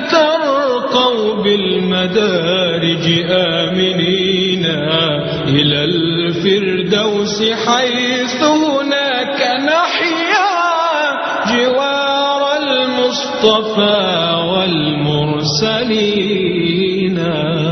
ترقوا بالمدارج آمنين إلى الفردوس حيث هناك نحيا جوار المصطفى والمرسلين.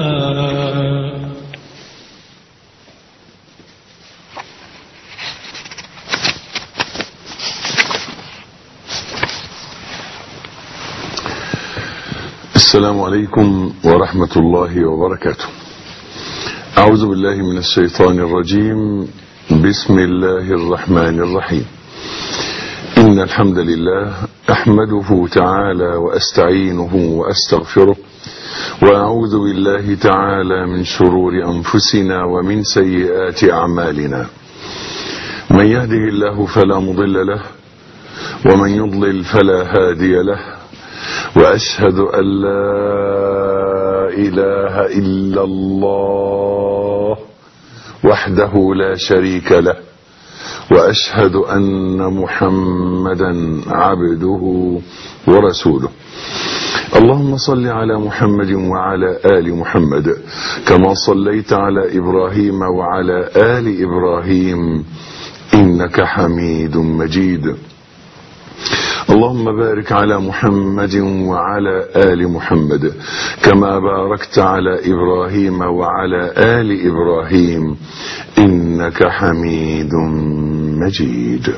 السلام عليكم ورحمة الله وبركاته. أعوذ بالله من الشيطان الرجيم. بسم الله الرحمن الرحيم. إن الحمد لله أحمده تعالى وأستعينه وأستغفره، وأعوذ بالله تعالى من شرور أنفسنا ومن سيئات أعمالنا. من يهده الله فلا مضل له، ومن يضلل فلا هادي له، وأشهد أن لا إله إلا الله وحده لا شريك له، وأشهد أن محمدا عبده ورسوله. اللهم صل على محمد وعلى آل محمد كما صليت على إبراهيم وعلى آل إبراهيم إنك حميد مجيد. اللهم بارك على محمد وعلى آل محمد كما باركت على إبراهيم وعلى آل إبراهيم إنك حميد مجيد.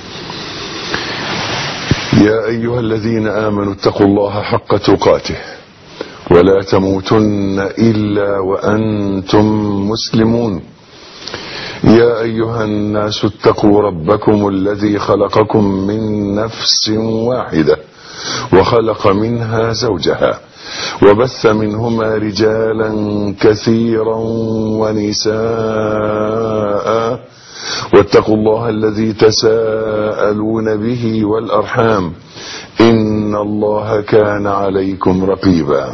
يا أيها الذين آمنوا اتقوا الله حق تقاته ولا تموتن إلا وأنتم مسلمون. يا أيها الناس اتقوا ربكم الذي خلقكم من نفس واحدة وخلق منها زوجها وبث منهما رجالا كثيرا ونساء، واتقوا الله الذي تساءلون به والأرحام إن الله كان عليكم رقيبا.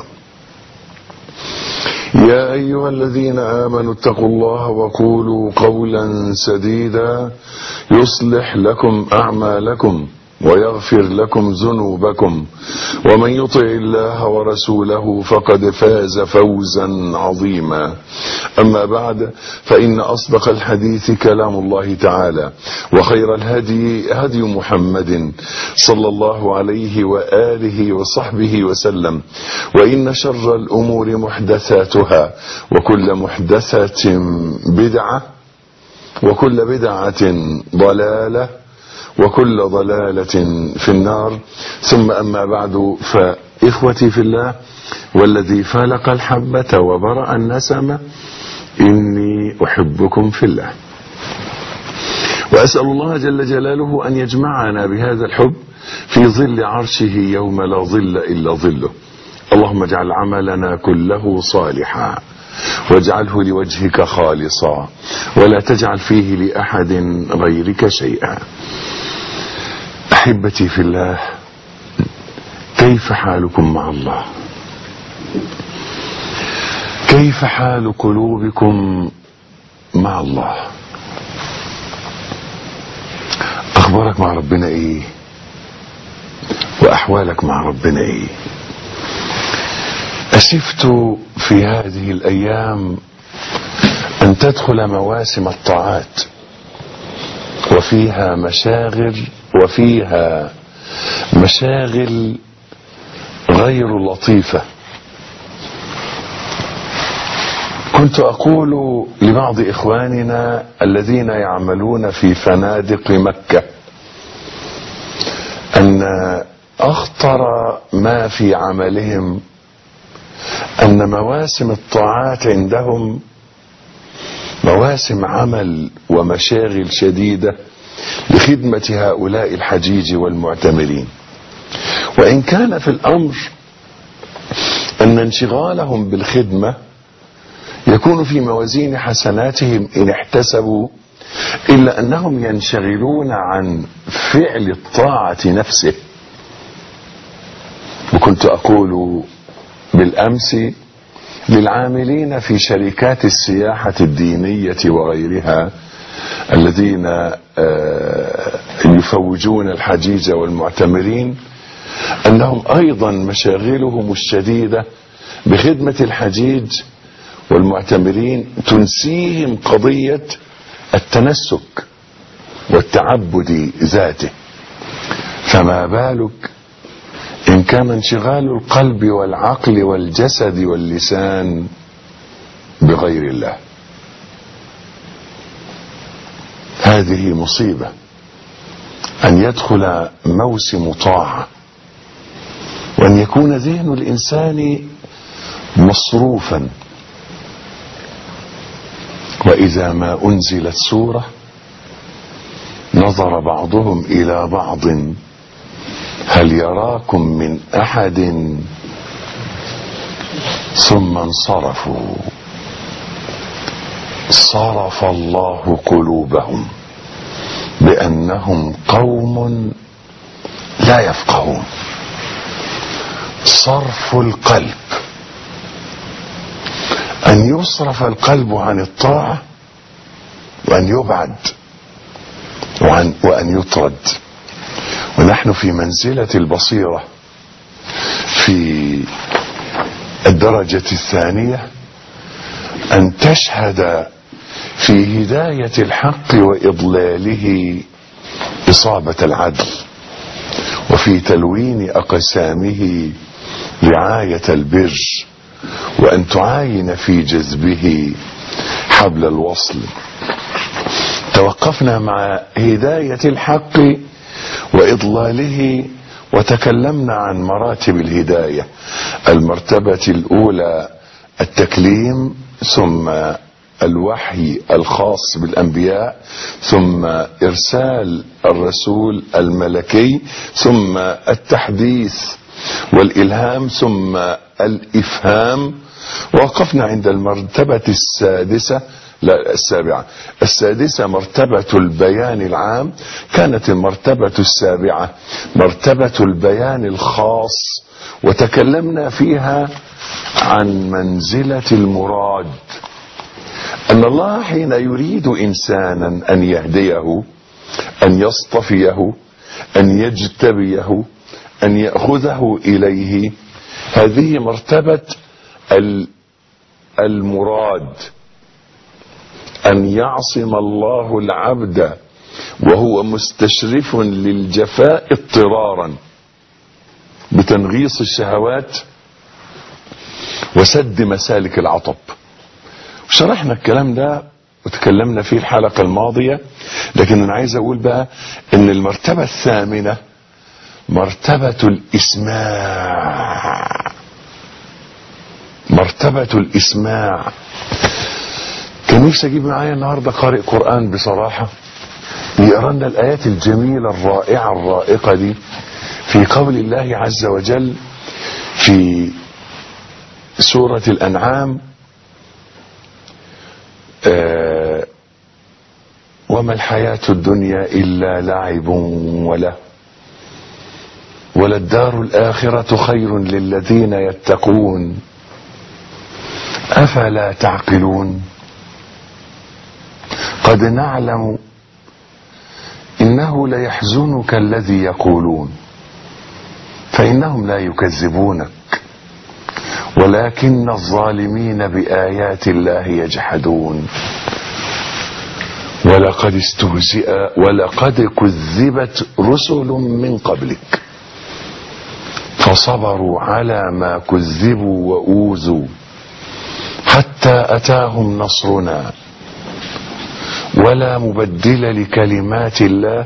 يا أيها الذين آمنوا اتقوا الله وقولوا قولا سديدا يصلح لكم أعمالكم ويغفر لكم ذنوبكم، ومن يطع الله ورسوله فقد فاز فوزا عظيما. أما بعد، فإن أصدق الحديث كلام الله تعالى، وخير الهدي هدي محمد صلى الله عليه وآله وصحبه وسلم، وإن شر الأمور محدثاتها، وكل محدثة بدعة، وكل بدعة ضلالة، وكل ضلالة في النار. ثم أما بعد، فإخوتي في الله والذي فلق الحبة وبرأ النسمة، إني أحبكم في الله، وأسأل الله جل جلاله أن يجمعنا بهذا الحب في ظل عرشه يوم لا ظل إلا ظله. اللهم اجعل عملنا كله صالحا، واجعله لوجهك خالصا، ولا تجعل فيه لأحد غيرك شيئا. أحبتي في الله، كيف حالكم مع الله؟ كيف حال قلوبكم مع الله؟ أخبارك مع ربنا إيه؟ وأحوالك مع ربنا إيه؟ أسفت في هذه الأيام أن تدخل مواسم الطاعات، وفيها مشاغل غير لطيفة. كنت أقول لبعض إخواننا الذين يعملون في فنادق مكة أن أخطر ما في عملهم أن مواسم الطاعات عندهم مواسم عمل ومشاغل شديدة لخدمة هؤلاء الحجيج والمعتمرين. وإن كان في الأمر أن انشغالهم بالخدمة يكون في موازين حسناتهم إن احتسبوا، إلا أنهم ينشغلون عن فعل الطاعة نفسه. وكنت أقول بالأمس للعاملين في شركات السياحة الدينية وغيرها الذين يفوجون الحجيج والمعتمرين أنهم أيضا مشاغلهم الشديدة بخدمة الحجيج والمعتمرين تنسيهم قضية التنسك والتعبد ذاته، فما بالك إن كان انشغال القلب والعقل والجسد واللسان بغير الله. هذه مصيبة أن يدخل موسم طاعة وأن يكون ذهن الإنسان مصروفا، وإذا ما أنزلت سورة نظر بعضهم إلى بعض هل يراكم من أحد ثم انصرفوا. صرف الله قلوبهم بأنهم قوم لا يفقهون. صرف القلب، أن يصرف القلب عن الطاعة وأن يبعد وأن يطرد. ونحن في منزلة البصيرة في الدرجة الثانية، أن تشهد في هداية الحق وإضلاله إصابة العدل، وفي تلوين أقسامه رعاية البر، وأن تعاين في جذبه حبل الوصل. توقفنا مع هداية الحق وإضلاله وتكلمنا عن مراتب الهداية. المرتبة الأولى التكليم، ثم الوحي الخاص بالأنبياء، ثم إرسال الرسول الملكي، ثم التحديث والإلهام، ثم الإفهام. وقفنا عند المرتبة السادسة مرتبة البيان العام. كانت المرتبة السابعة مرتبة البيان الخاص، وتكلمنا فيها عن منزلة المراد، أن الله حين يريد إنسانا أن يهديه، أن يصطفيه، أن يجتبيه، أن يأخذه إليه، هذه مرتبة المراد، أن يعصم الله العبد وهو مستشرف للجفاء اضطرارا بتنغيص الشهوات وسد مسالك العطب. شرحنا الكلام ده وتكلمنا فيه الحلقة الماضية، لكن أنا عايز أقول بقى إن المرتبة الثامنة مرتبة الإسماع. مرتبة الإسماع. كان نفسي أجيب معايا النهاردة قارئ قرآن بصراحة يقرأ لنا الآيات الجميلة الرائعة الرائقة دي في قول الله عز وجل في سورة الأنعام: وما الحياة الدنيا إلا لعب وله وللدار الآخرة خير للذين يتقون أفلا تعقلون قد نعلم إنه ليحزنك الذي يقولون فإنهم لا يكذبونك ولكن الظالمين بآيات الله يجحدون ولقد كذبت رسل من قبلك فصبروا على ما كذبوا وأوذوا حتى أتاهم نصرنا ولا مبدل لكلمات الله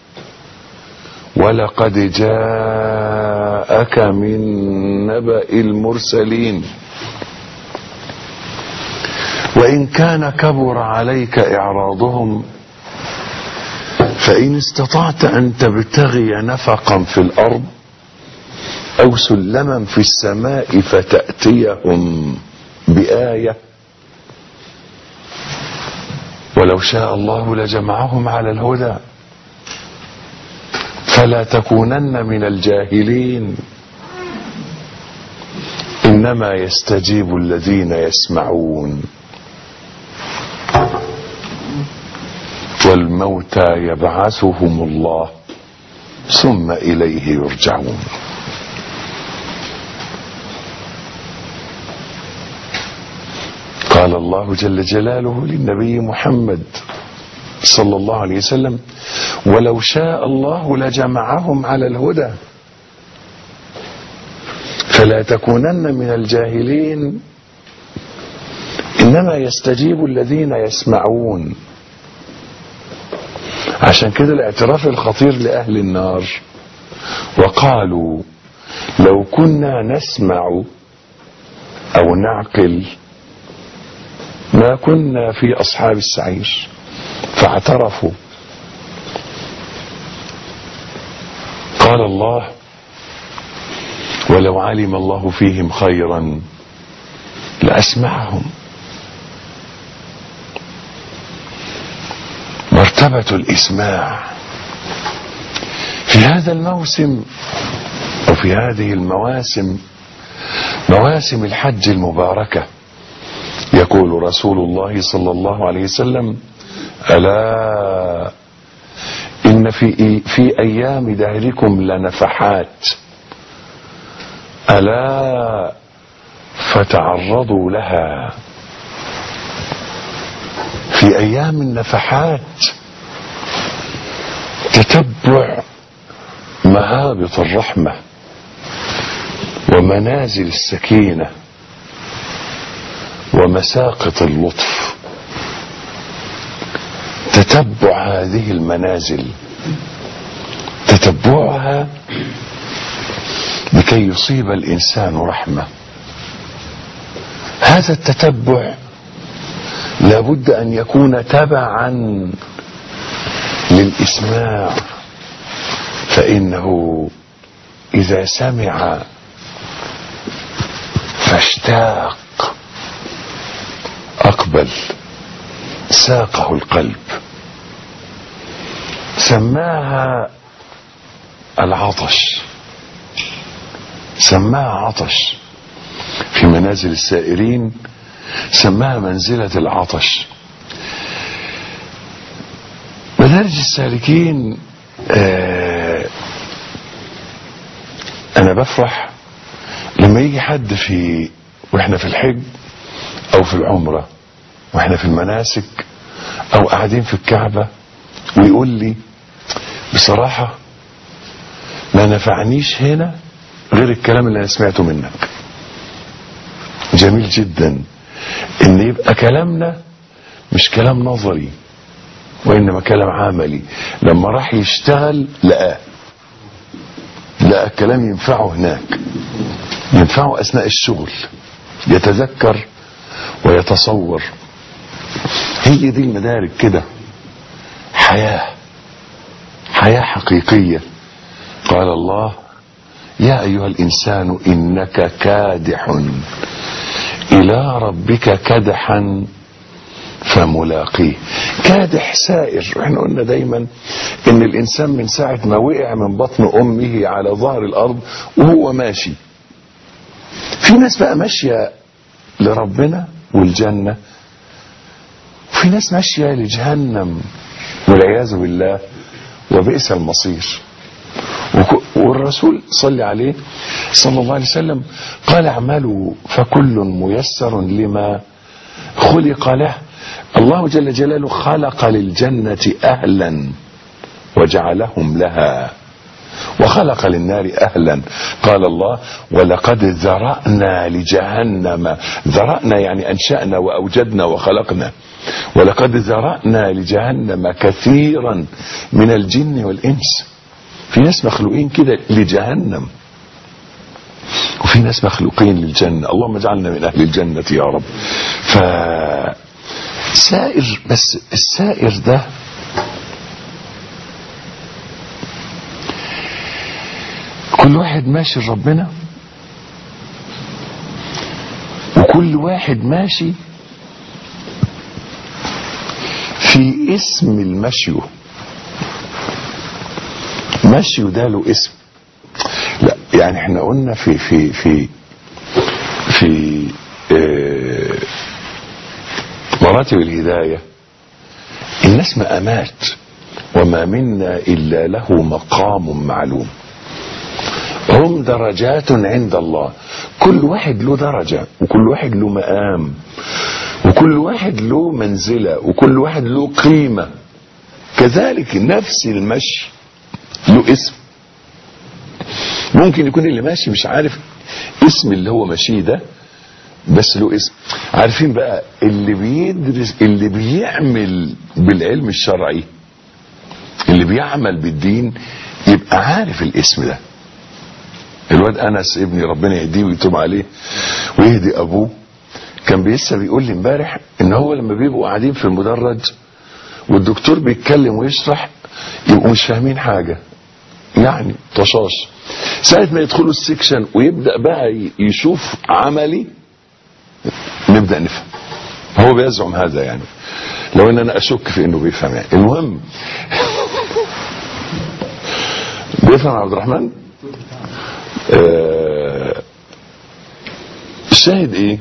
ولقد جاءك من نبأ المرسلين وإن كان كبر عليك إعراضهم فإن استطعت أن تبتغي نفقا في الأرض أو سلما في السماء فتأتيهم بآية ولو شاء الله لجمعهم على الهدى فلا تكونن من الجاهلين إنما يستجيب الذين يسمعون والموتى يبعثهم الله ثم إليه يرجعون. قال الله جل جلاله للنبي محمد صلى الله عليه وسلم: ولو شاء الله لجمعهم على الهدى فلا تكونن من الجاهلين إنما يستجيب الذين يسمعون. عشان كده الاعتراف الخطير لأهل النار: وقالوا لو كنا نسمع أو نعقل ما كنا في أصحاب السعير. فاعترفوا. قال الله: ولو علم الله فيهم خيرا لأسمعهم. مرتبة الإسماع في هذا الموسم أو في هذه المواسم، مواسم الحج المباركة، يقول رسول الله صلى الله عليه وسلم: ألا إن في أيام دهركم لنفحات ألا فتعرضوا لها. في أيام النفحات تتبع مهابط الرحمة ومنازل السكينة ومساقط اللطف. تتبع هذه المنازل، تتبعها لكي يصيب الإنسان رحمة. هذا التتبع لابد أن يكون تبعا للإسماع، فإنه إذا سمع فاشتاق أقبل، ساقه القلب. سماها العطش، سماها عطش. في منازل السائرين سماها منزلة العطش. مدارج السالكين أنا بفرح لما يجي حد واحنا في الحج أو في العمرة واحنا في المناسك أو قاعدين في الكعبة ويقول لي: بصراحة ما نفعنيش هنا غير الكلام اللي أنا سمعته منك. جميل جدا ان يبقى كلامنا مش كلام نظري وانما كلام عملي. لما راح يشتغل لقى الكلام ينفعه هناك، ينفعه اثناء الشغل، يتذكر ويتصور. هي دي المدارك كده، حياة حقيقية. قال الله: يا أيها الإنسان إنك كادح إلى ربك كدحا فملاقيه. كادح سائر. واحنا قلنا دايما ان الانسان من ساعة ما وقع من بطن امه على ظهر الارض وهو ماشي. في ناس بقى ماشية لربنا والجنة، وفي ناس ماشية لجهنم والعياذ بالله وبئس المصير. والرسول صلى عليه صلى الله عليه وسلم قال: اعملوا فكل ميسر لما خلق له. الله جل جلاله خلق للجنة أهلا وجعلهم لها، وخلق للنار أهلا. قال الله: ولقد ذرأنا لجهنم. ذرأنا يعني أنشأنا وأوجدنا وخلقنا. ولقد ذرأنا لجهنم كثيرا من الجن والإنس. في ناس مخلوقين كده لجهنم، وفي ناس مخلوقين للجنة. اللهم اجعلنا من أهل الجنة يا رب. سائر، بس السائر ده كل واحد ماشي لربنا، وكل واحد ماشي في اسم المشي. مشي ده له اسم. لا يعني احنا قلنا في مراتب الهداية الناس مقامات وما منا إلا له مقام معلوم. هم درجات عند الله، كل واحد له درجة، وكل واحد له مقام، وكل واحد له منزلة، وكل واحد له قيمة. كذلك نفس المشي له اسم. ممكن يكون اللي ماشي مش عارف اسم اللي هو ماشيه ده، بس له اسم. عارفين بقى اللي بيدرس، اللي بيعمل بالعلم الشرعي، اللي بيعمل بالدين، يبقى عارف الاسم ده. الواد انس ابني ربنا يهديه ويتوب عليه ويهدي ابوه، كان لسه بيقول لي امبارح ان هو لما بيبقوا قاعدين في المدرج والدكتور بيتكلم ويشرح يبقوا مش فاهمين حاجه، يعني طشاش. ساعه ما يدخلوا السكشن ويبدا بقى يشوف عملي نبدا نفهم. هو بيزعم هذا يعني، لو ان انا اشك في انه بيفهم يعني. المهم بيفهم عبد الرحمن. الشاهد ايه؟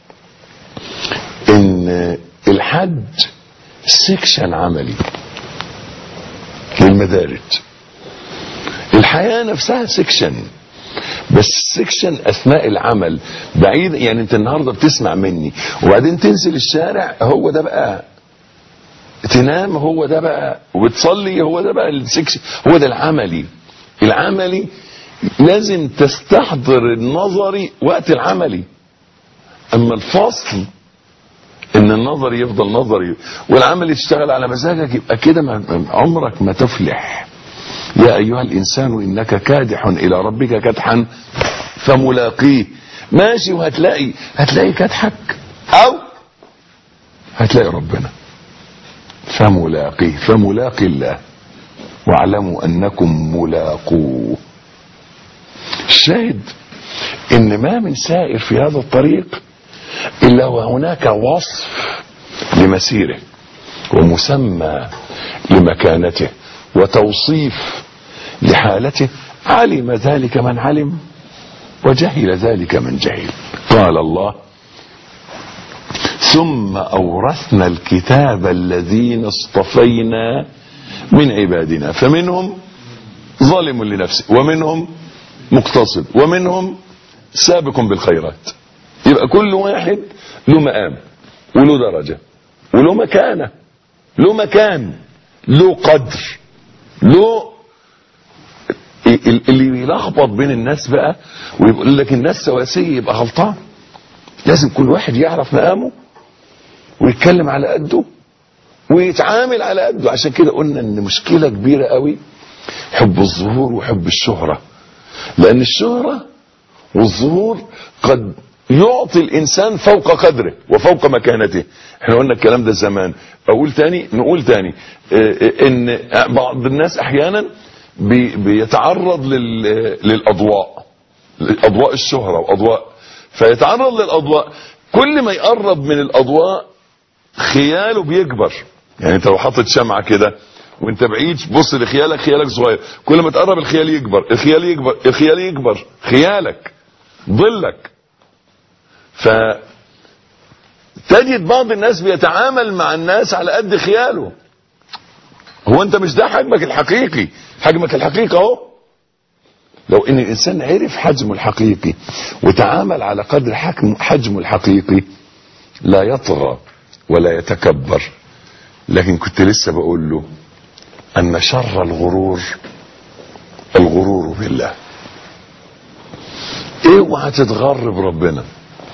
ان الحج سكشن عملي للمدارج. الحياة نفسها سكشن، بس سكشن اثناء العمل بعيد. يعني انت النهاردة بتسمع مني وبعدين تنزل الشارع، هو ده بقى تنام، هو ده بقى وتصلي، هو ده بقى السكشن، هو ده العملي. العملي لازم تستحضر النظري وقت العملي. اما الفصل ان النظري يفضل نظري والعملي تشتغل على مزاجك، يبقى كده عمرك ما تفلح. يا ايها الانسان انك كادح الى ربك كدحا فملاقيه. ماشي وهتلاقي كدحك او هتلاقي ربنا. فملاقيه، فملاقي الله واعلموا انكم ملاقوه. الشاهد ان ما من سائر في هذا الطريق الا وهناك وصف لمسيره ومسمى لمكانته وتوصيف لحالته. علم ذلك من علم وجهل ذلك من جهل. قال الله: ثم أورثنا الكتاب الذين اصطفينا من عبادنا فمنهم ظالم لنفسه ومنهم مقتصد ومنهم سابق بالخيرات. يبقى كل واحد له مقام وله درجة وله مكانة، له مكان، له قدر، له. اللي بيلخبط بين الناس بقى ويقول لك الناس سواسية يبقى غلطان. لازم كل واحد يعرف مقامه ويتكلم على قده ويتعامل على قده. عشان كده قلنا ان مشكلة كبيرة قوي حب الظهور وحب الشهرة، لان الشهرة والظهور قد يعطي الانسان فوق قدره وفوق مكانته. احنا قلنا الكلام ده زمان، نقول تاني ان بعض الناس احيانا بيتعرض للاضواء، اضواء الشهرة واضواء، فيتعرض للاضواء. كل ما يقرب من الاضواء خياله بيكبر. يعني انت لو حاطط شمعة كده وانت بعيد بص لخيالك، خيالك صغير. كل ما تقرب الخيال يكبر، الخيال يكبر، الخيال يكبر، خيالك ظلك. فتجد بعض الناس بيتعامل مع الناس على قد خياله. هو انت مش ده حجمك الحقيقي. حجمك الحقيقي اهو. لو ان الانسان عرف حجمه الحقيقي وتعامل على قدر حجمه الحقيقي لا يطغى ولا يتكبر. لكن كنت لسه بقول له ان شر الغرور بالله. اوعى تتغر بربنا،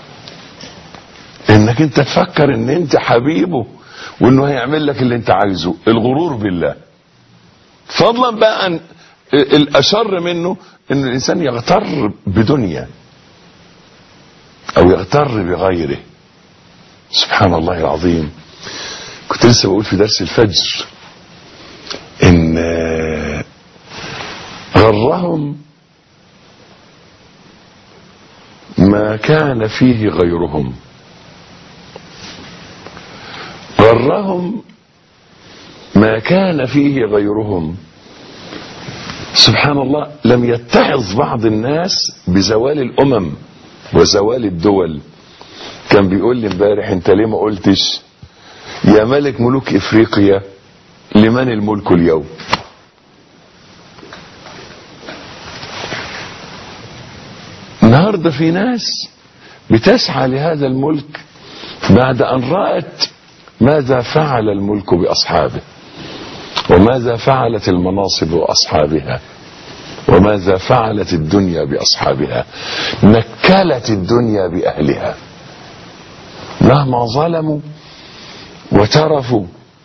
انك انت تفكر ان انت حبيبه وانه هيعمل لك اللي انت عايزه. الغرور بالله. فضلا بقى عن الاشر منه ان الانسان يغتر بدنيا او يغتر بغيره. سبحان الله العظيم. كنت لسه بقول في درس الفجر ان غرهم ما كان فيه غيرهم، غرهم ما كان فيه غيرهم. سبحان الله. لم يتعظ بعض الناس بزوال الامم وزوال الدول. كان بيقول لي امبارح انت ليه ما قلتش يا ملك ملوك افريقيا لمن الملك اليوم؟ النهارده في ناس بتسعى لهذا الملك بعد ان رأت ماذا فعل الملك باصحابه، وماذا فعلت المناصب باصحابها، وماذا فعلت الدنيا باصحابها. نكلت الدنيا باهلها مهما ظلموا وترفوا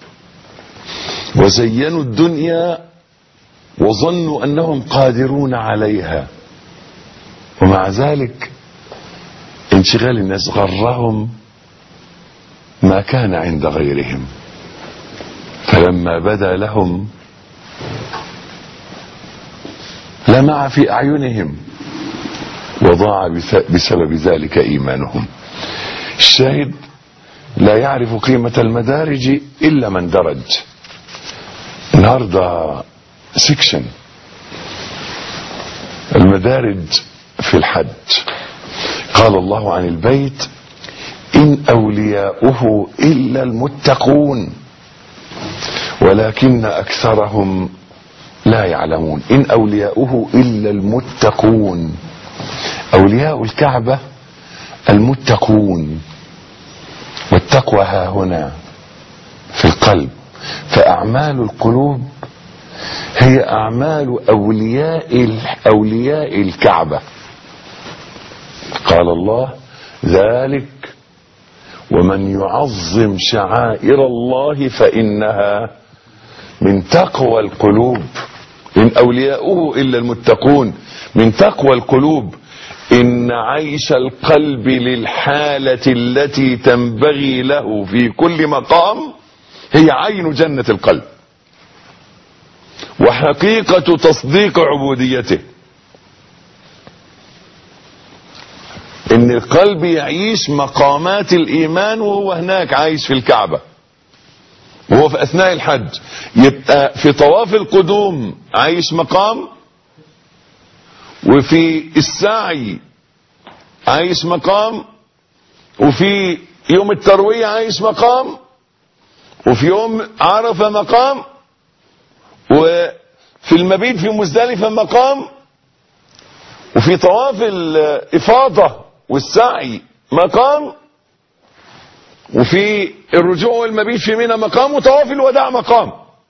وزينوا الدنيا وظنوا انهم قادرون عليها، ومع ذلك انشغال الناس غرهم ما كان عند غيرهم، فلما بدا لهم لمع في اعينهم وضاع بسبب ذلك ايمانهم. الشاهد لا يعرف قيمة المدارج الا من درج. النهارده سكشن المدارج في الحج. قال الله عن البيت: إن أولياؤه إلا المتقون ولكن أكثرهم لا يعلمون. إن أولياؤه إلا المتقون. أولياء الكعبة المتقون، والتقوى ها هنا في القلب، فأعمال القلوب هي أعمال أولياء الكعبة. قال الله: ذلك ومن يعظم شعائر الله فإنها من تقوى القلوب. إن أولياؤه إلا المتقون، من تقوى القلوب. إن عيش القلب للحالة التي تنبغي له في كل مقام هي عين جنة القلب وحقيقة تصديق عبوديته. ان القلب يعيش مقامات الايمان وهو هناك عايش في الكعبة، وهو في اثناء الحج يبقى في طواف القدوم عايش مقام، وفي السعي عايش مقام، وفي يوم التروية عايش مقام، وفي يوم عرفة مقام، وفي المبيت في مزدلفة مقام، وفي طواف الإفاضة والسعي مقام، وفي الرجوع والمبيت في منى مقام، وطواف الوداع مقام.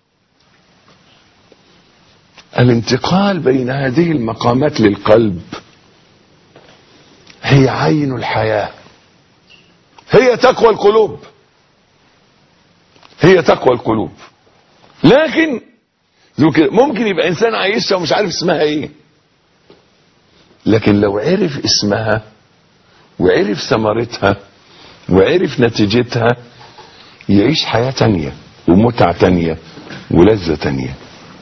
الانتقال بين هذه المقامات للقلب هي عين الحياة، هي تقوى القلوب، هي تقوى القلوب. لكن ممكن يبقى انسان عايشها ومش عارف اسمها ايه، لكن لو عرف اسمها وعرف ثمرتها وعرف نتيجتها يعيش حياة تانية ومتعة تانية ولذة تانية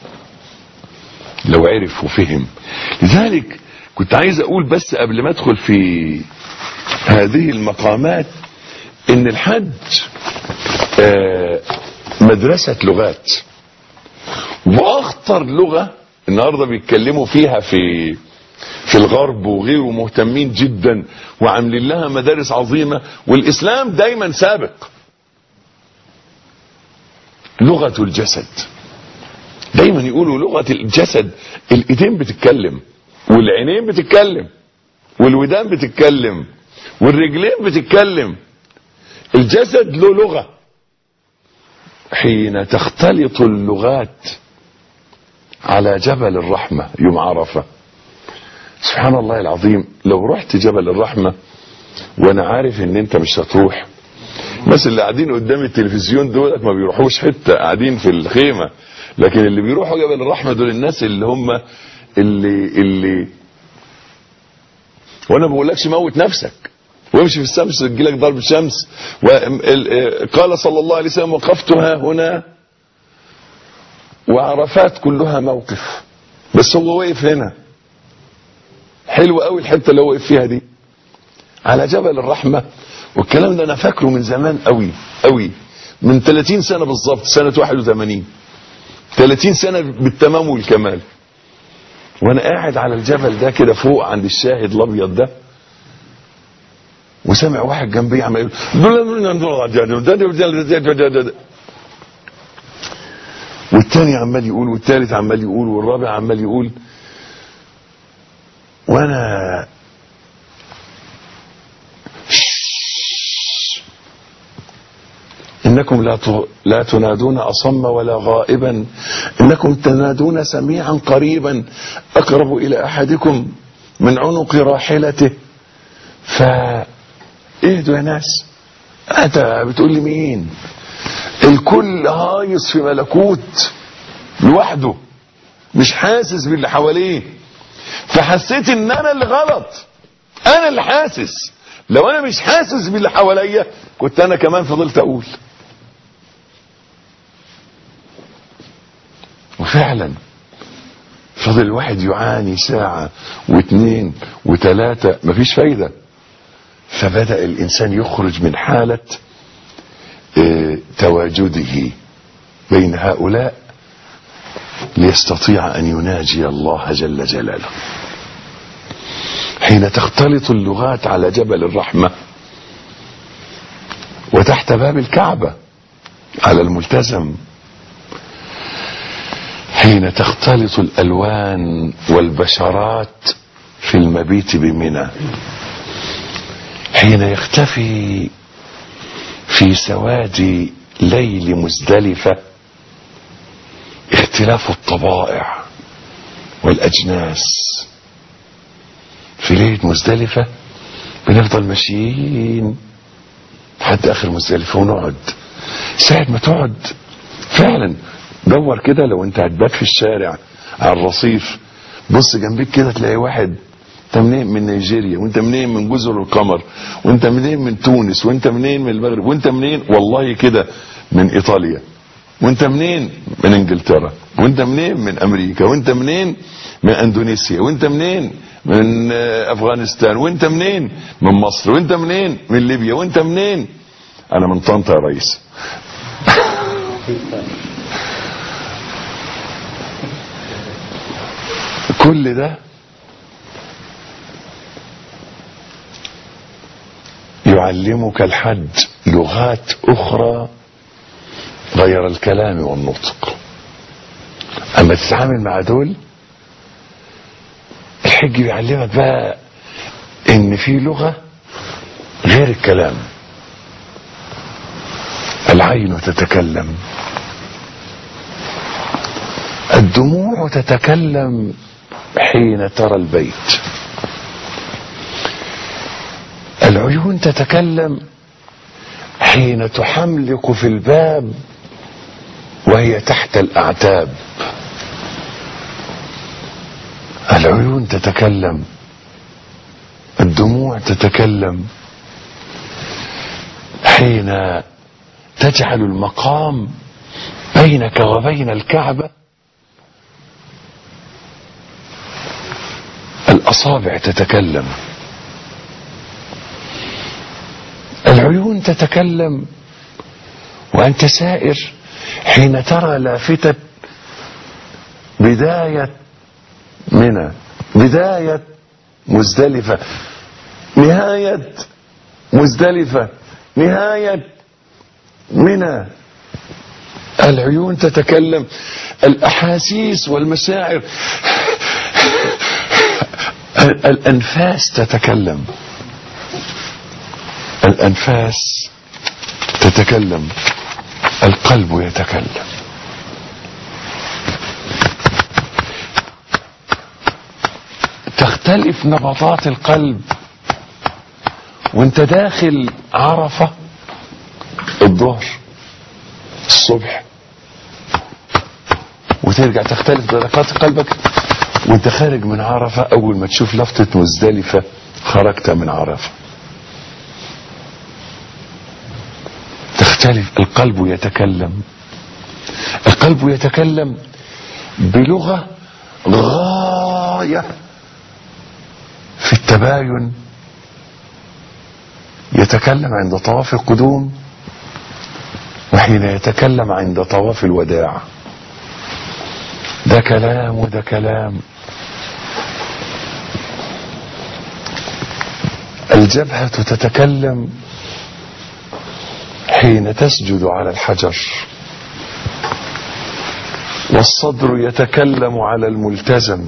لو عرف وفهم. لذلك كنت عايز اقول بس قبل ما ادخل في هذه المقامات ان الحج مدرسة لغات، واخطر لغة النهاردة بيتكلموا فيها في الغرب وغيره مهتمين جدا وعاملين لها مدارس عظيمة، والاسلام دايما سابق. لغة الجسد، دايما يقولوا لغة الجسد. الايدين بتتكلم، والعينين بتتكلم، والودان بتتكلم، والرجلين بتتكلم. الجسد له لغة. حين تختلط اللغات على جبل الرحمة يوم عرفة، سبحان الله العظيم، لو رحت جبل الرحمة وانا عارف ان انت مش هتروح، بس اللي قاعدين قدام التلفزيون دول ما بيروحوش حتة، قاعدين في الخيمة، لكن اللي بيروحوا جبل الرحمة دول الناس اللي هم اللي وانا بقولكش موت نفسك وامشي في الشمس تجيلك ضرب الشمس. قال صلى الله عليه وسلم: وقفتها هنا وعرفات كلها موقف. بس هو وقف هنا، حلو قوي الحته اللي هو وقف فيها دي على جبل الرحمه. والكلام ده انا فاكره من زمان قوي قوي، من 30 سنه بالظبط، سنه 81، 30 سنه بالتمام والكمال. وانا قاعد على الجبل ده كده فوق عند الشاهد الابيض ده، وسمع واحد جنبي عمال يقول والتاني عمال يقول، والتالت عمال يقول، والرابع عمال يقول، وانا إنكم لا تنادون أصم ولا غائبا، إنكم تنادون سميعا قريبا أقرب إلى أحدكم من عنق راحلته. فاهدوا يا ناس، أنت بتقول لي مين؟ الكل هايص في ملكوت لوحده، مش حاسس باللي حواليه. فحسيت ان انا اللي غلط، انا اللي حاسس. لو انا مش حاسس باللي حواليا كنت انا كمان فضلت اقول. وفعلا فضل الواحد يعاني ساعة واثنين وثلاثة، مفيش فايدة. فبدأ الانسان يخرج من حالة تواجده بين هؤلاء ليستطيع ان يناجي الله جل جلاله. حين تختلط اللغات على جبل الرحمة وتحت باب الكعبة على الملتزم، حين تختلط الألوان والبشرات في المبيت بمنى، حين يختفي في سواد ليل مزدلفة اختلاف الطبائع والأجناس. في ليلة مزدلفة بنفضل ماشيين لحد آخر مزدلفة ونقعد. ساعة ما تقعد فعلا دور كده، لو انت هتبات في الشارع على الرصيف بص جنبك كده تلاقي واحد، انت منين؟ من نيجيريا، وانت منين؟ من جزر القمر، وانت منين؟ من تونس، وانت منين؟ من المغرب، وانت منين؟ والله كده من ايطاليا، وانت منين؟ من انجلترا، وانت منين؟ من امريكا، وانت منين؟ من اندونيسيا، وانت منين؟ من افغانستان، وانت منين؟ من مصر، وانت منين؟ من ليبيا، وانت منين؟ انا من طنطا يا ريس. كل ده يعلمك الحج لغات اخرى غير الكلام والنطق. اما تتعامل مع دول الحج يعلمك بقى ان في لغة غير الكلام. العين تتكلم، الدموع تتكلم حين ترى البيت، العيون تتكلم حين تحملق في الباب وهي تحت الأعتاب. العيون تتكلم، الدموع تتكلم حين تجعل المقام بينك وبين الكعبة. الأصابع تتكلم، العيون تتكلم وأنت سائر حين ترى لافتة بداية منى، بداية مزدلفة، نهاية مزدلفة، نهاية منى. العيون تتكلم، الأحاسيس والمشاعر، الأنفاس تتكلم، الأنفاس تتكلم، القلب يتكلم. تختلف نبضات القلب وانت داخل عرفة الظهر الصبح، وترجع تختلف دقات قلبك وانت خارج من عرفة. اول ما تشوف لفتة مزدلفة خرجت من عرفة. تختلف. القلب يتكلم، القلب يتكلم بلغة غاية في التباين. يتكلم عند طواف القدوم وحين يتكلم عند طواف الوداع. ده كلام وده كلام. الجبهة تتكلم حين تسجد على الحجر. والصدر يتكلم على الملتزم،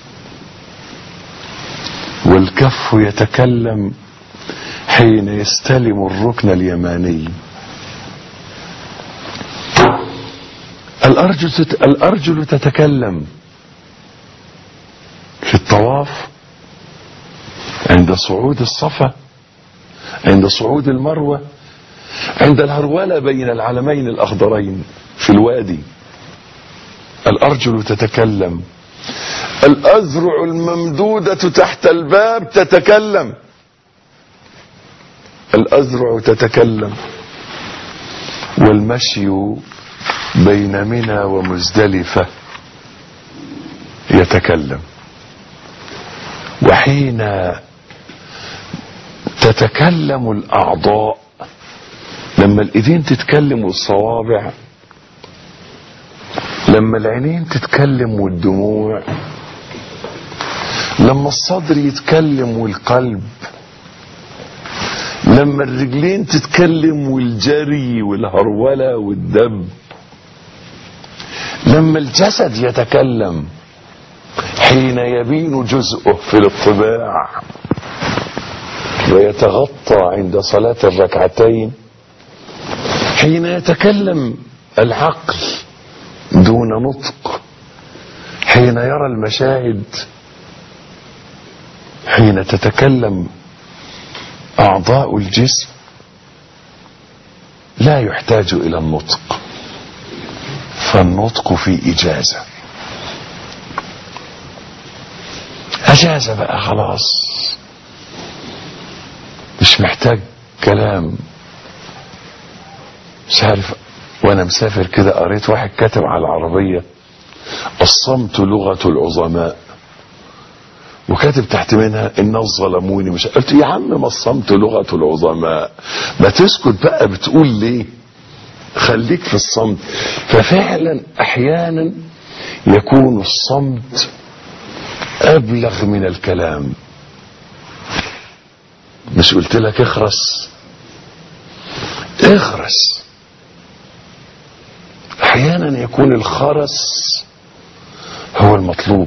والكف يتكلم حين يستلم الركن اليماني. الأرجل تتكلم في الطواف، عند صعود الصفا، عند صعود المروة، عند الهرولة بين العلمين الأخضرين في الوادي. الأرجل تتكلم، الأذرع الممدودة تحت الباب تتكلم، الأذرع تتكلم. والمشي بين منى ومزدلفة يتكلم. وحين تتكلم الأعضاء، لما الإيدين تتكلم والصوابع، لما العينين تتكلم والدموع، لما الصدر يتكلم والقلب، لما الرجلين تتكلم والجري والهرولة والدب، لما الجسد يتكلم حين يبين جزءه في الاطباع ويتغطى عند صلاة الركعتين، حين يتكلم العقل دون نطق، حين يرى المشاهد، حين تتكلم أعضاء الجسم لا يحتاج إلى النطق، فالنطق في إجازة. أجازة بقى خلاص، مش محتاج كلام. مش عارف، وانا مسافر كده قريت واحد كاتب على العربية الصمت لغة العظماء، وكاتب تحت منها الناس ظلموني. مش قلت يا عم ما الصمت لغة العظماء، ما تسكت بقى، بتقول ليه؟ خليك في الصمت. ففعلا احيانا يكون الصمت ابلغ من الكلام. مش قلت لك اخرس؟ اخرس. احيانا يكون الخرس هو المطلوب.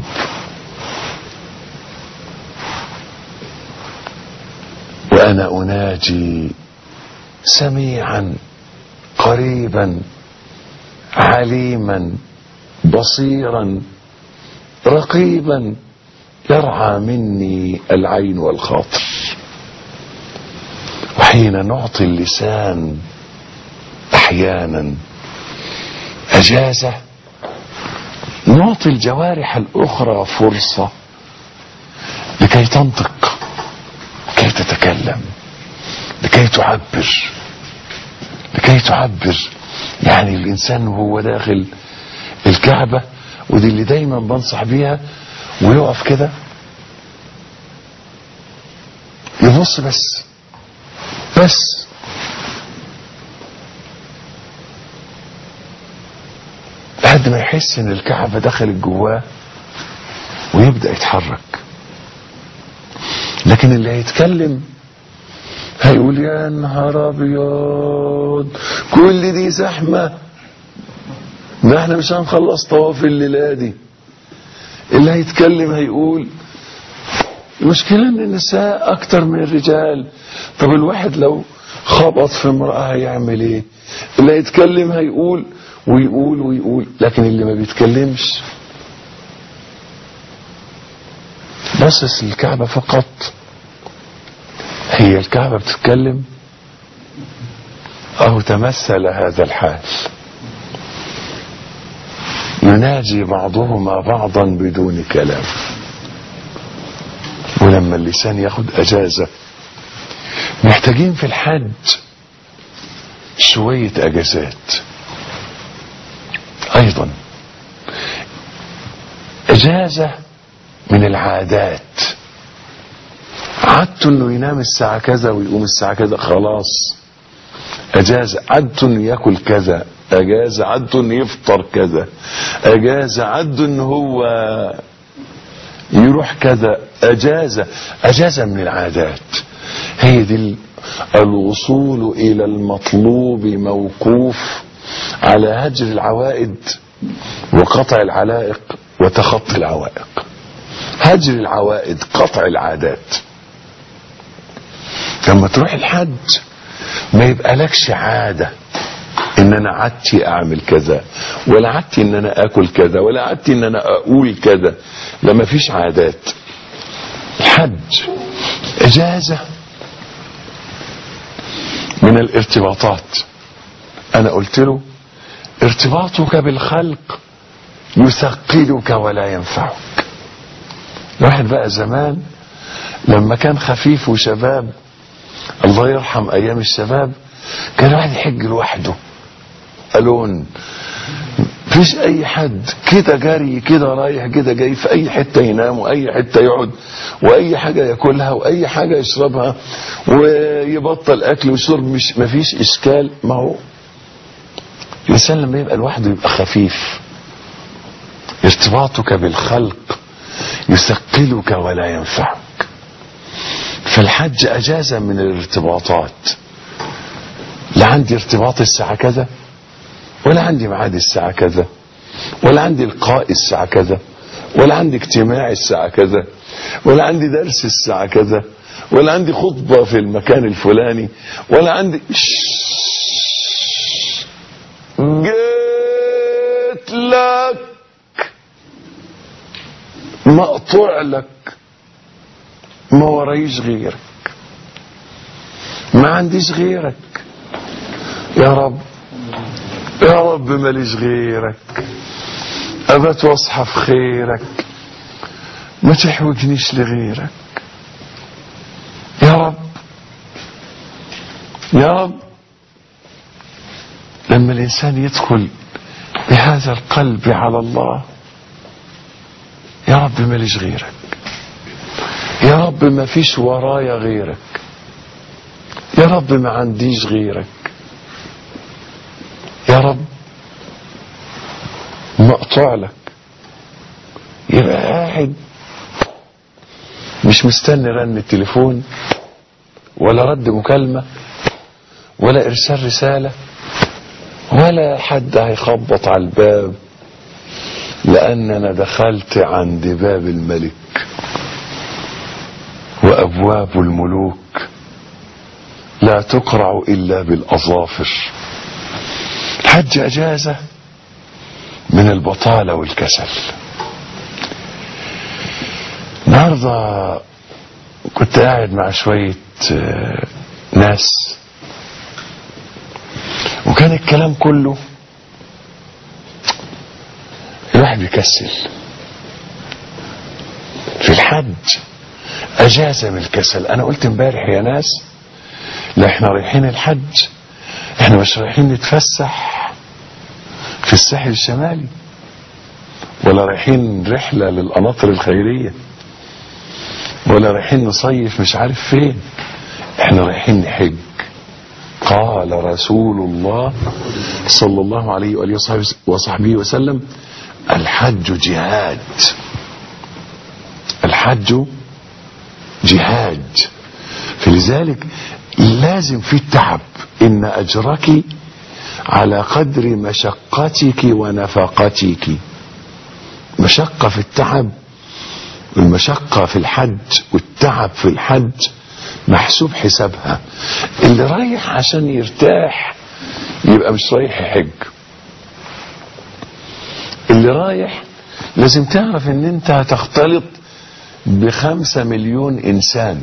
وانا اناجي سميعا قريبا عليما بصيرا رقيبا يرعى مني العين والخاطر. وحين نعطي اللسان احيانا اجازة، نعطي الجوارح الاخرى فرصة لكي تنطق، لكي تتكلم، لكي تعبر. يعني الانسان وهو داخل الكعبة، ودي اللي دايما بنصح بيها، ويقف كده يبص بس لحد ما يحس ان الكعبة دخلت جواه ويبدأ يتحرك. لكن اللي هيتكلم هيقول يا نهار ابيض كل دي زحمة، ده احنا مش هنخلص طواف الليلة دي. اللي هيتكلم هيقول المشكلة ان النساء اكتر من الرجال، طب الواحد لو خبط في امرأة هيعمل ايه؟ اللي هيتكلم هيقول ويقول. لكن اللي ما بيتكلمش باصص للكعبة فقط. هي الكعبة بتتكلم؟ أو تمثل هذا الحال، يناجي بعضهما بعضا بدون كلام. ولما اللسان ياخد أجازة، محتاجين في الحج شوية أجازات أيضا. أجازة من العادات. عدت انه ينام الساعة كذا ويقوم الساعة كذا، خلاص اجازة. عدت انه ياكل كذا، اجازة. عدت انه يفطر كذا، اجازة. عدت انه هو يروح كذا، اجازة. اجازة من العادات. هي دي الوصول الى المطلوب موقوف على هجر العوائد وقطع العلائق وتخطي العوائق. هجر العوائد، قطع العادات. لما تروح الحج ما يبقى لكش عادة ان انا عدتي اعمل كذا، ولا عدتي ان انا اكل كذا، ولا عدتي ان انا اقول كذا. لما فيش عادات. الحج اجازة من الارتباطات. انا قلت له ارتباطك بالخلق يثقلك ولا ينفعك. الواحد بقى زمان لما كان خفيف وشباب، الله يرحم ايام الشباب، كان الواحد يحج لوحده الون، مفيش اي حد، كده جري كده رايح كده جاي، في اي حته ينام واي حته يقعد واي حاجه ياكلها واي حاجه يشربها ويبطل اكل وشرب، مش مفيش اشكال. ما هو الانسان لما يبقى لوحده يبقى خفيف. ارتباطك بالخلق يثقلك ولا ينفعك. فالحج اجازه من الارتباطات. لا عندي ارتباط الساعه كذا، ولا عندي ميعاد الساعه كذا، ولا عندي لقاء الساعه كذا، ولا عندي اجتماع الساعه كذا، ولا عندي درس الساعه كذا، ولا عندي خطبه في المكان الفلاني، ولا عندي جيت لك مقطوع لك، ما ورايش غيرك، ما عنديش غيرك يا رب، يا رب ماليش غيرك، ابات واصحى في خيرك، ما تحوجنيش لغيرك يا رب يا رب. لما الانسان يدخل بهذا القلب على الله، يا رب ماليش غيرك، يا رب ما فيش ورايا غيرك، يا رب ما عنديش غيرك، يا رب مقطوع لك. يبقى قاعد مش مستني رن التليفون ولا رد مكالمة ولا ارسال رسالة ولا حد هيخبط على الباب، لان انا دخلت عند باب الملك وابواب الملوك لا تقرع الا بالاظافر. الحج اجازة من البطالة والكسل. النهارده كنت قاعد مع شوية ناس، وكان الكلام كله الواحد بيكسل. في الحج اجازة من الكسل. انا قلت امبارح يا ناس، لا احنا رايحين الحج، احنا مش رايحين نتفسح في الساحل الشمالي، ولا رايحين رحلة للقناطر الخيرية، ولا رايحين نصيف مش عارف فين. احنا رايحين نحج. قال رسول الله صلى الله عليه وآله وصحبه وسلم: الحج جهاد. الحج جهاد. فلذلك لازم في التعب. إن أجرك على قدر مشقتك ونفقتك. مشقة في التعب، والمشقة في الحج والتعب في الحج محسوب حسابها. اللي رايح عشان يرتاح يبقى مش رايح يحج. اللي رايح لازم تعرف ان انت هتختلط ب5 مليون انسان.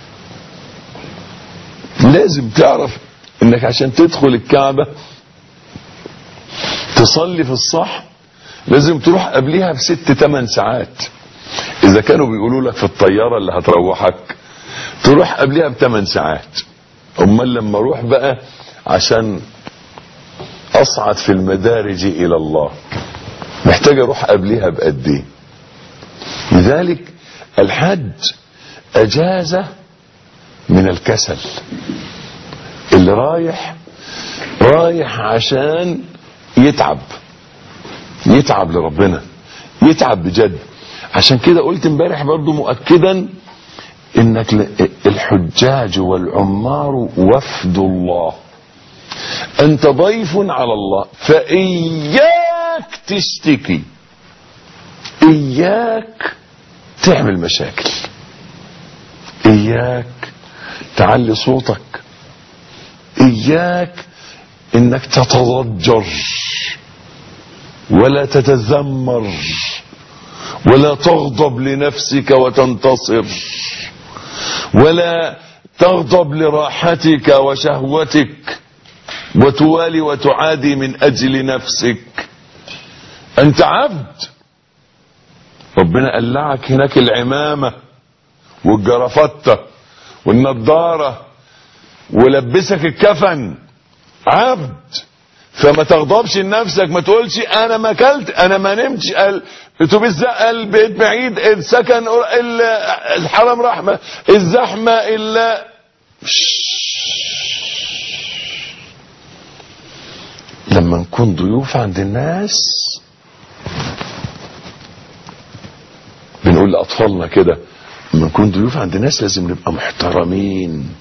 لازم تعرف انك عشان تدخل الكعبة تصلي في الصح لازم تروح قبلها ب6-8 ساعات. اذا كانوا بيقولوا لك في الطيارة اللي هتروحك تروح قبلها ب8 ساعات، امال لما اروح بقى عشان اصعد في المدارج الى الله محتاج اروح قبلها بقد ايه؟ لذلك الحج اجازة من الكسل. اللي رايح عشان يتعب لربنا، يتعب بجد. عشان كده قلت امبارح برضو مؤكدا انك الحجاج والعمار وفد الله، انت ضيف على الله، فاياك تشتكي، اياك تعمل مشاكل، اياك تعلي صوتك، اياك انك تتضجر ولا تتذمر ولا تغضب لنفسك وتنتصر ولا تغضب لراحتك وشهوتك وتوالي وتعادي من اجل نفسك. انت عبد، ربنا قلعك هناك العمامة والجرافطة والنضارة ولبسك الكفن، عبد. فما تغضبش لنفسك، ما تقولش انا ما اكلت، انا ما نمتش، الاتوبيس زق، البيت بعيد، السكن، الحرم رحمة، الزحمة، لما نكون ضيوف عند الناس بنقول لأطفالنا كده، لما نكون ضيوف عند الناس لازم نبقى محترمين.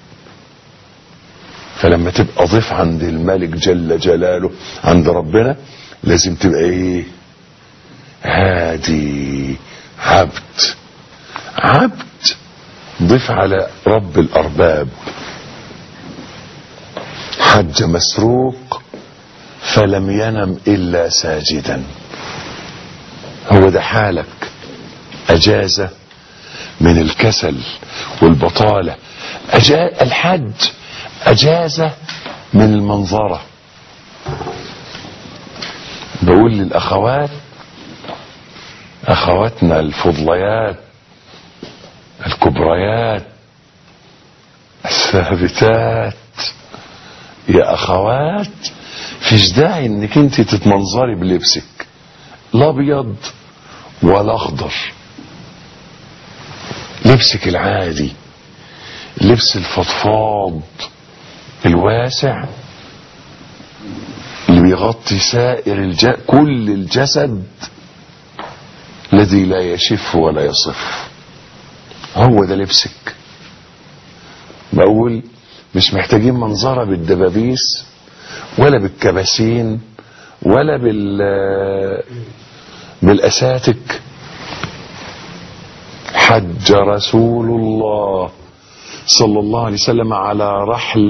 فلما تبقى ضيف عند الملك جل جلاله، عند ربنا، لازم تبقى ايه؟ هادي، عبد. عبد ضيف على رب الأرباب. حج مسروق فلم ينم إلا ساجدا. هو ده حالك. أجازة من الكسل والبطالة. الحج أجازة من المنظرة. بقول للأخوات، أخواتنا الفضليات الكبريات الثابتات، يا أخوات فيش داعي انك انت تتمنظري بلبسك لا ابيض ولا اخضر. لبسك العادي، لبس الفضفاض الواسع اللي بيغطي سائر كل الجسد الذي لا يشف ولا يصف، هو ده لبسك. بقول مش محتاجين منظرة بالدبابيس ولا بالكباسين ولا بالأساتك. حج رسول الله صلى الله عليه وسلم على رحل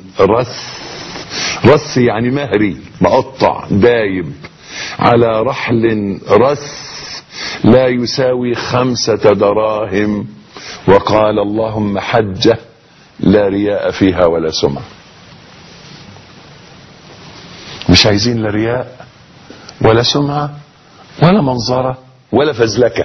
رث يعني مهري مقطع دايب، على رحل رث لا يساوي 5 دراهم، وقال اللهم حجة لا رياء فيها ولا سمعة. مش عايزين لا رياء ولا سمعة ولا منظرة ولا فزلكة.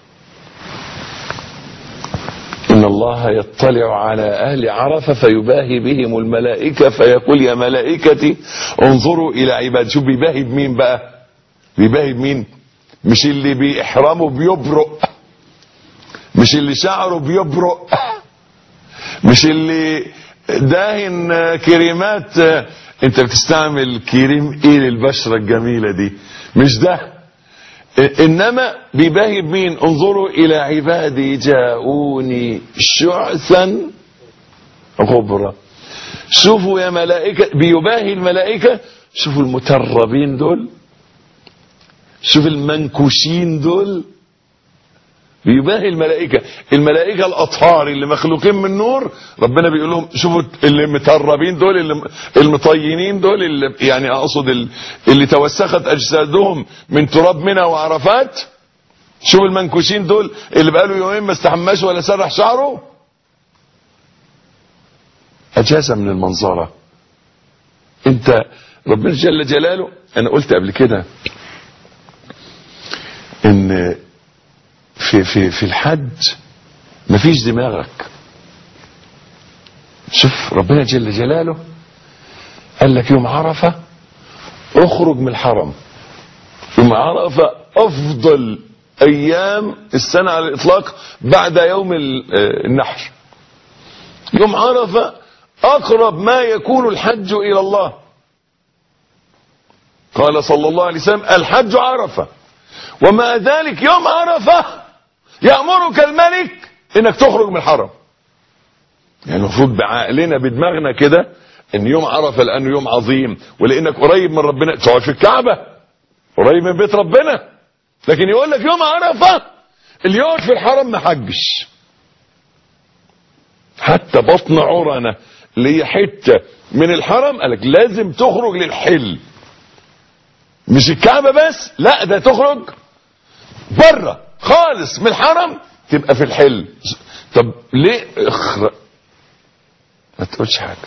إن الله يطلع على أهل عرفة فيباهي بهم الملائكة فيقول يا ملائكتي انظروا إلى عباد. شوف بيباهي بمين بقى؟ بيباهي بمين؟ مش اللي بإحرامه بيبرق، مش اللي شعره بيبرق، مش اللي داهن كريمات. انت بتستعمل كريم ايه للبشرة الجميلة دي؟ مش ده. انما بيباهي بمين؟ انظروا الى عبادي جاءوني شعثا غبرا. شوفوا يا ملائكة، بيباهي الملائكة. شوفوا المتربين دول، شوف المنكوشين دول، بيباهي الملائكة. الملائكة الأطهار اللي مخلوقين من نور، ربنا بيقول لهم شوفوا اللي متربين دول، اللي المطينين دول، اللي يعني أقصد اللي توسخت أجسادهم من تراب منى وعرفات. شوف المنكوشين دول اللي بقاله يومين ما استحماش ولا سرح شعره. أجازة من المنظرة. انت ربنا جل جلاله، انا قلت قبل كده ان في الحج مفيش دماغك. شوف ربنا جل جلاله قال لك يوم عرفة اخرج من الحرم. يوم عرفة افضل ايام السنة على الاطلاق بعد يوم النحر. يوم عرفة اقرب ما يكون الحج الى الله. قال صلى الله عليه وسلم الحج عرفة. ومع ذلك يوم عرفة يأمرك الملك انك تخرج من الحرم. يعني المفروض بعقلنا بدماغنا كده ان يوم عرفة لانه يوم عظيم ولانك قريب من ربنا تقعد في الكعبة. قريب من بيت ربنا، لكن يقول لك يوم عرفة اللي يقعد في الحرم ما حجش. حتى بطن عرنة اللي هي حتة من الحرم قالك لازم تخرج للحل، مش الكعبة بس، لا ده تخرج بره خالص من الحرم تبقى في الحل. طب ليه ما تقولش حاجة،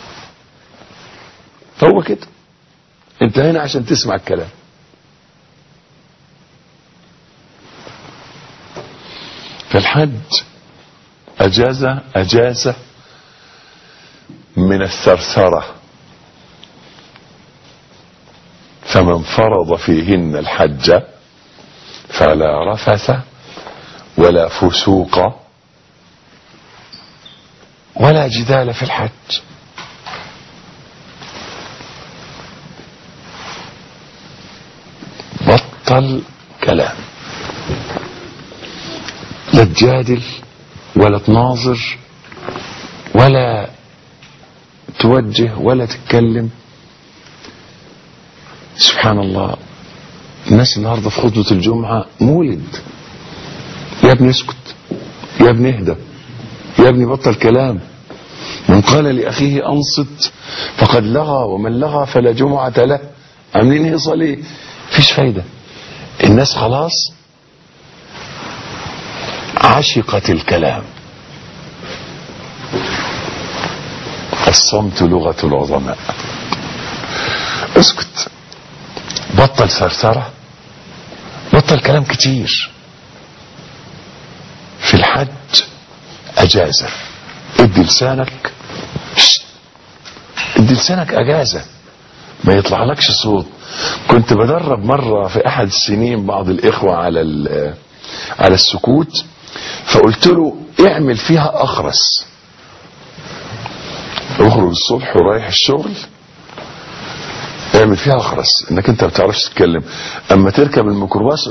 هو كده انت هنا عشان تسمع الكلام. فالحج أجازة من الثرثرة، فمن فرض فيهن الحج فلا رفث ولا فسوق ولا جدال في الحج. بطل كلام، لا تجادل ولا تناظر ولا توجه ولا تتكلم. سبحان الله، الناس النهارده في خطبة الجمعة مولد، يا ابني اسكت، يا ابني اهدى، يا ابني بطل كلام. من قال لأخيه أنصت فقد لغى، ومن لغى فلا جمعة له. عاملين هيصة ليه؟ فيش فايدة. الناس خلاص عشقت الكلام. الصمت لغة العظماء. اسكت، بطل ثرثرة، بطل كلام كتير. في الحج أجازة، ادي لسانك، ادي لسانك أجازة، ما يطلع لكش صوت. كنت بدرب مرة في أحد السنين بعض الإخوة على السكوت، فقلت له اعمل فيها أخرس، اخرج الصبح ورايح الشغل اعمل فيها أخرس انك انت ما بتعرفش تتكلم. اما تركب الميكروباص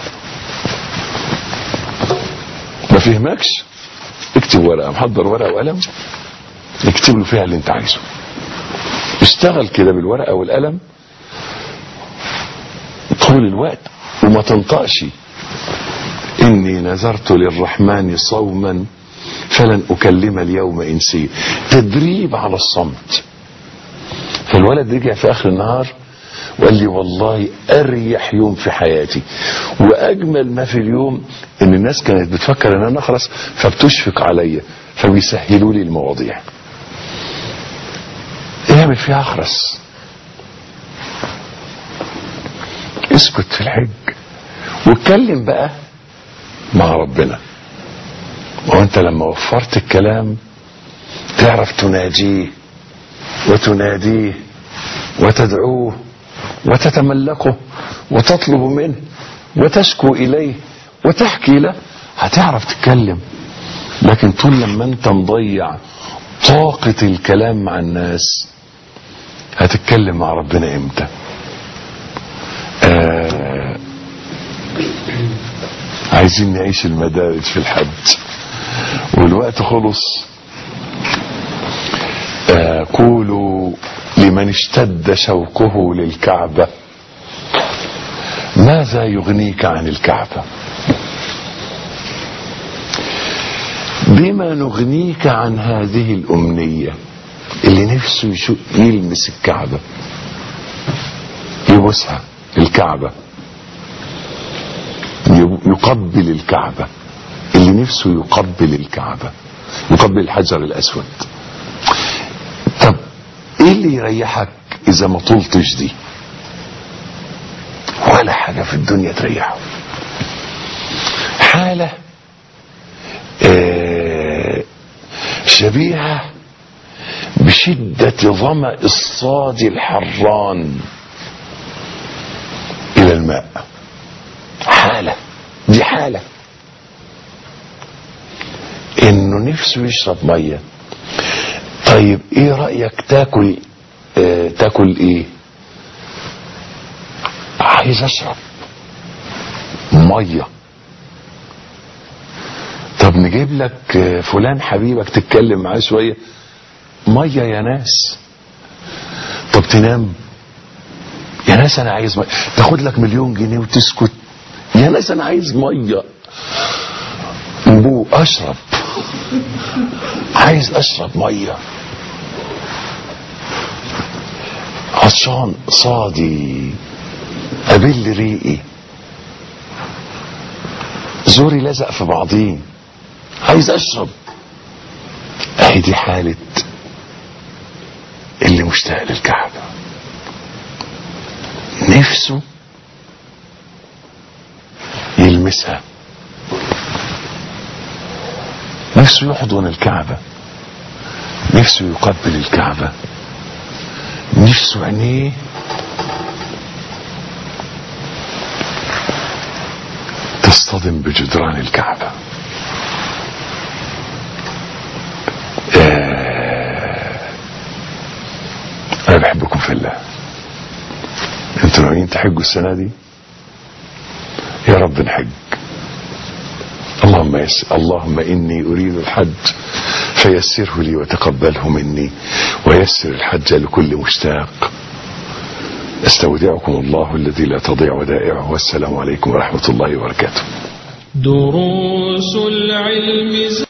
ما فهمكش، اكتب ورقة، محضر ورقة وقلم اكتب له فيها اللي انت عايزه. اشتغل كده بالورقة والقلم طول الوقت وما تنطقش. إني نذرت للرحمن صوما فلن أكلم اليوم إنسيا. تدريب على الصمت. فالولد رجع في آخر النهار وقال لي والله أريح يوم في حياتي، وأجمل ما في اليوم إن الناس كانت بتفكر إن أنا أخرس فبتشفق عليا فبيسهلوا لي المواضيع. اعمل فيها أخرس، اسكت في الحج واتكلم بقى مع ربنا. وانت لما وفرت الكلام تعرف تناجيه وتناديه وتدعوه وتتملكه وتطلب منه وتشكو إليه وتحكي له، هتعرف تتكلم. لكن طول لما انت مضيع طاقة الكلام مع الناس هتتكلم مع ربنا امتى؟ عايزين نعيش المدارج في الحج والوقت خلص. قولوا لمن اشتد شوقه للكعبة ماذا يغنيك عن الكعبة؟ بما نغنيك عن هذه الأمنية اللي نفسه يلمس الكعبة، يبوسها الكعبة، يقبل الكعبة، اللي نفسه يقبل الكعبة، يقبل الحجر الأسود. طب ايه اللي يريحك اذا ما طولتش دي؟ ولا حاجة في الدنيا تريحه. حالة شبيهة بشدة ظمأ الصاد الحران إلى الماء. حالة، دي حالة إنه نفسه يشرب مية. طيب إيه رأيك تاكل تاكل إيه؟ عايز أشرب مية. طب نجيب لك فلان حبيبك تتكلم معاه شوية، مية يا ناس. طب تنام يا ناس انا عايز مية. تاخد لك 1,000,000 جنيه وتسكت. يا ناس انا عايز ميه اشرب، عايز اشرب ميه، عطشان صادي، ابل ريقي، زوري لزق في بعضين، عايز اشرب. اهي دي حالة اللي مشتاق للكعبة، نفسه يلمسها، نفسه يحضن الكعبة، نفسه يقبل الكعبة، نفسه عينيه تصطدم بجدران الكعبة. انا بحبكم في الله. انتوا ناويين تحجوا السنة دي؟ يا رب نحج. اللهم إني أريد الحج فيسره لي وتقبله مني، ويسر الحج لكل مشتاق. استودعكم الله الذي لا تضيع ودائعه، والسلام عليكم ورحمة الله وبركاته. دروس العلم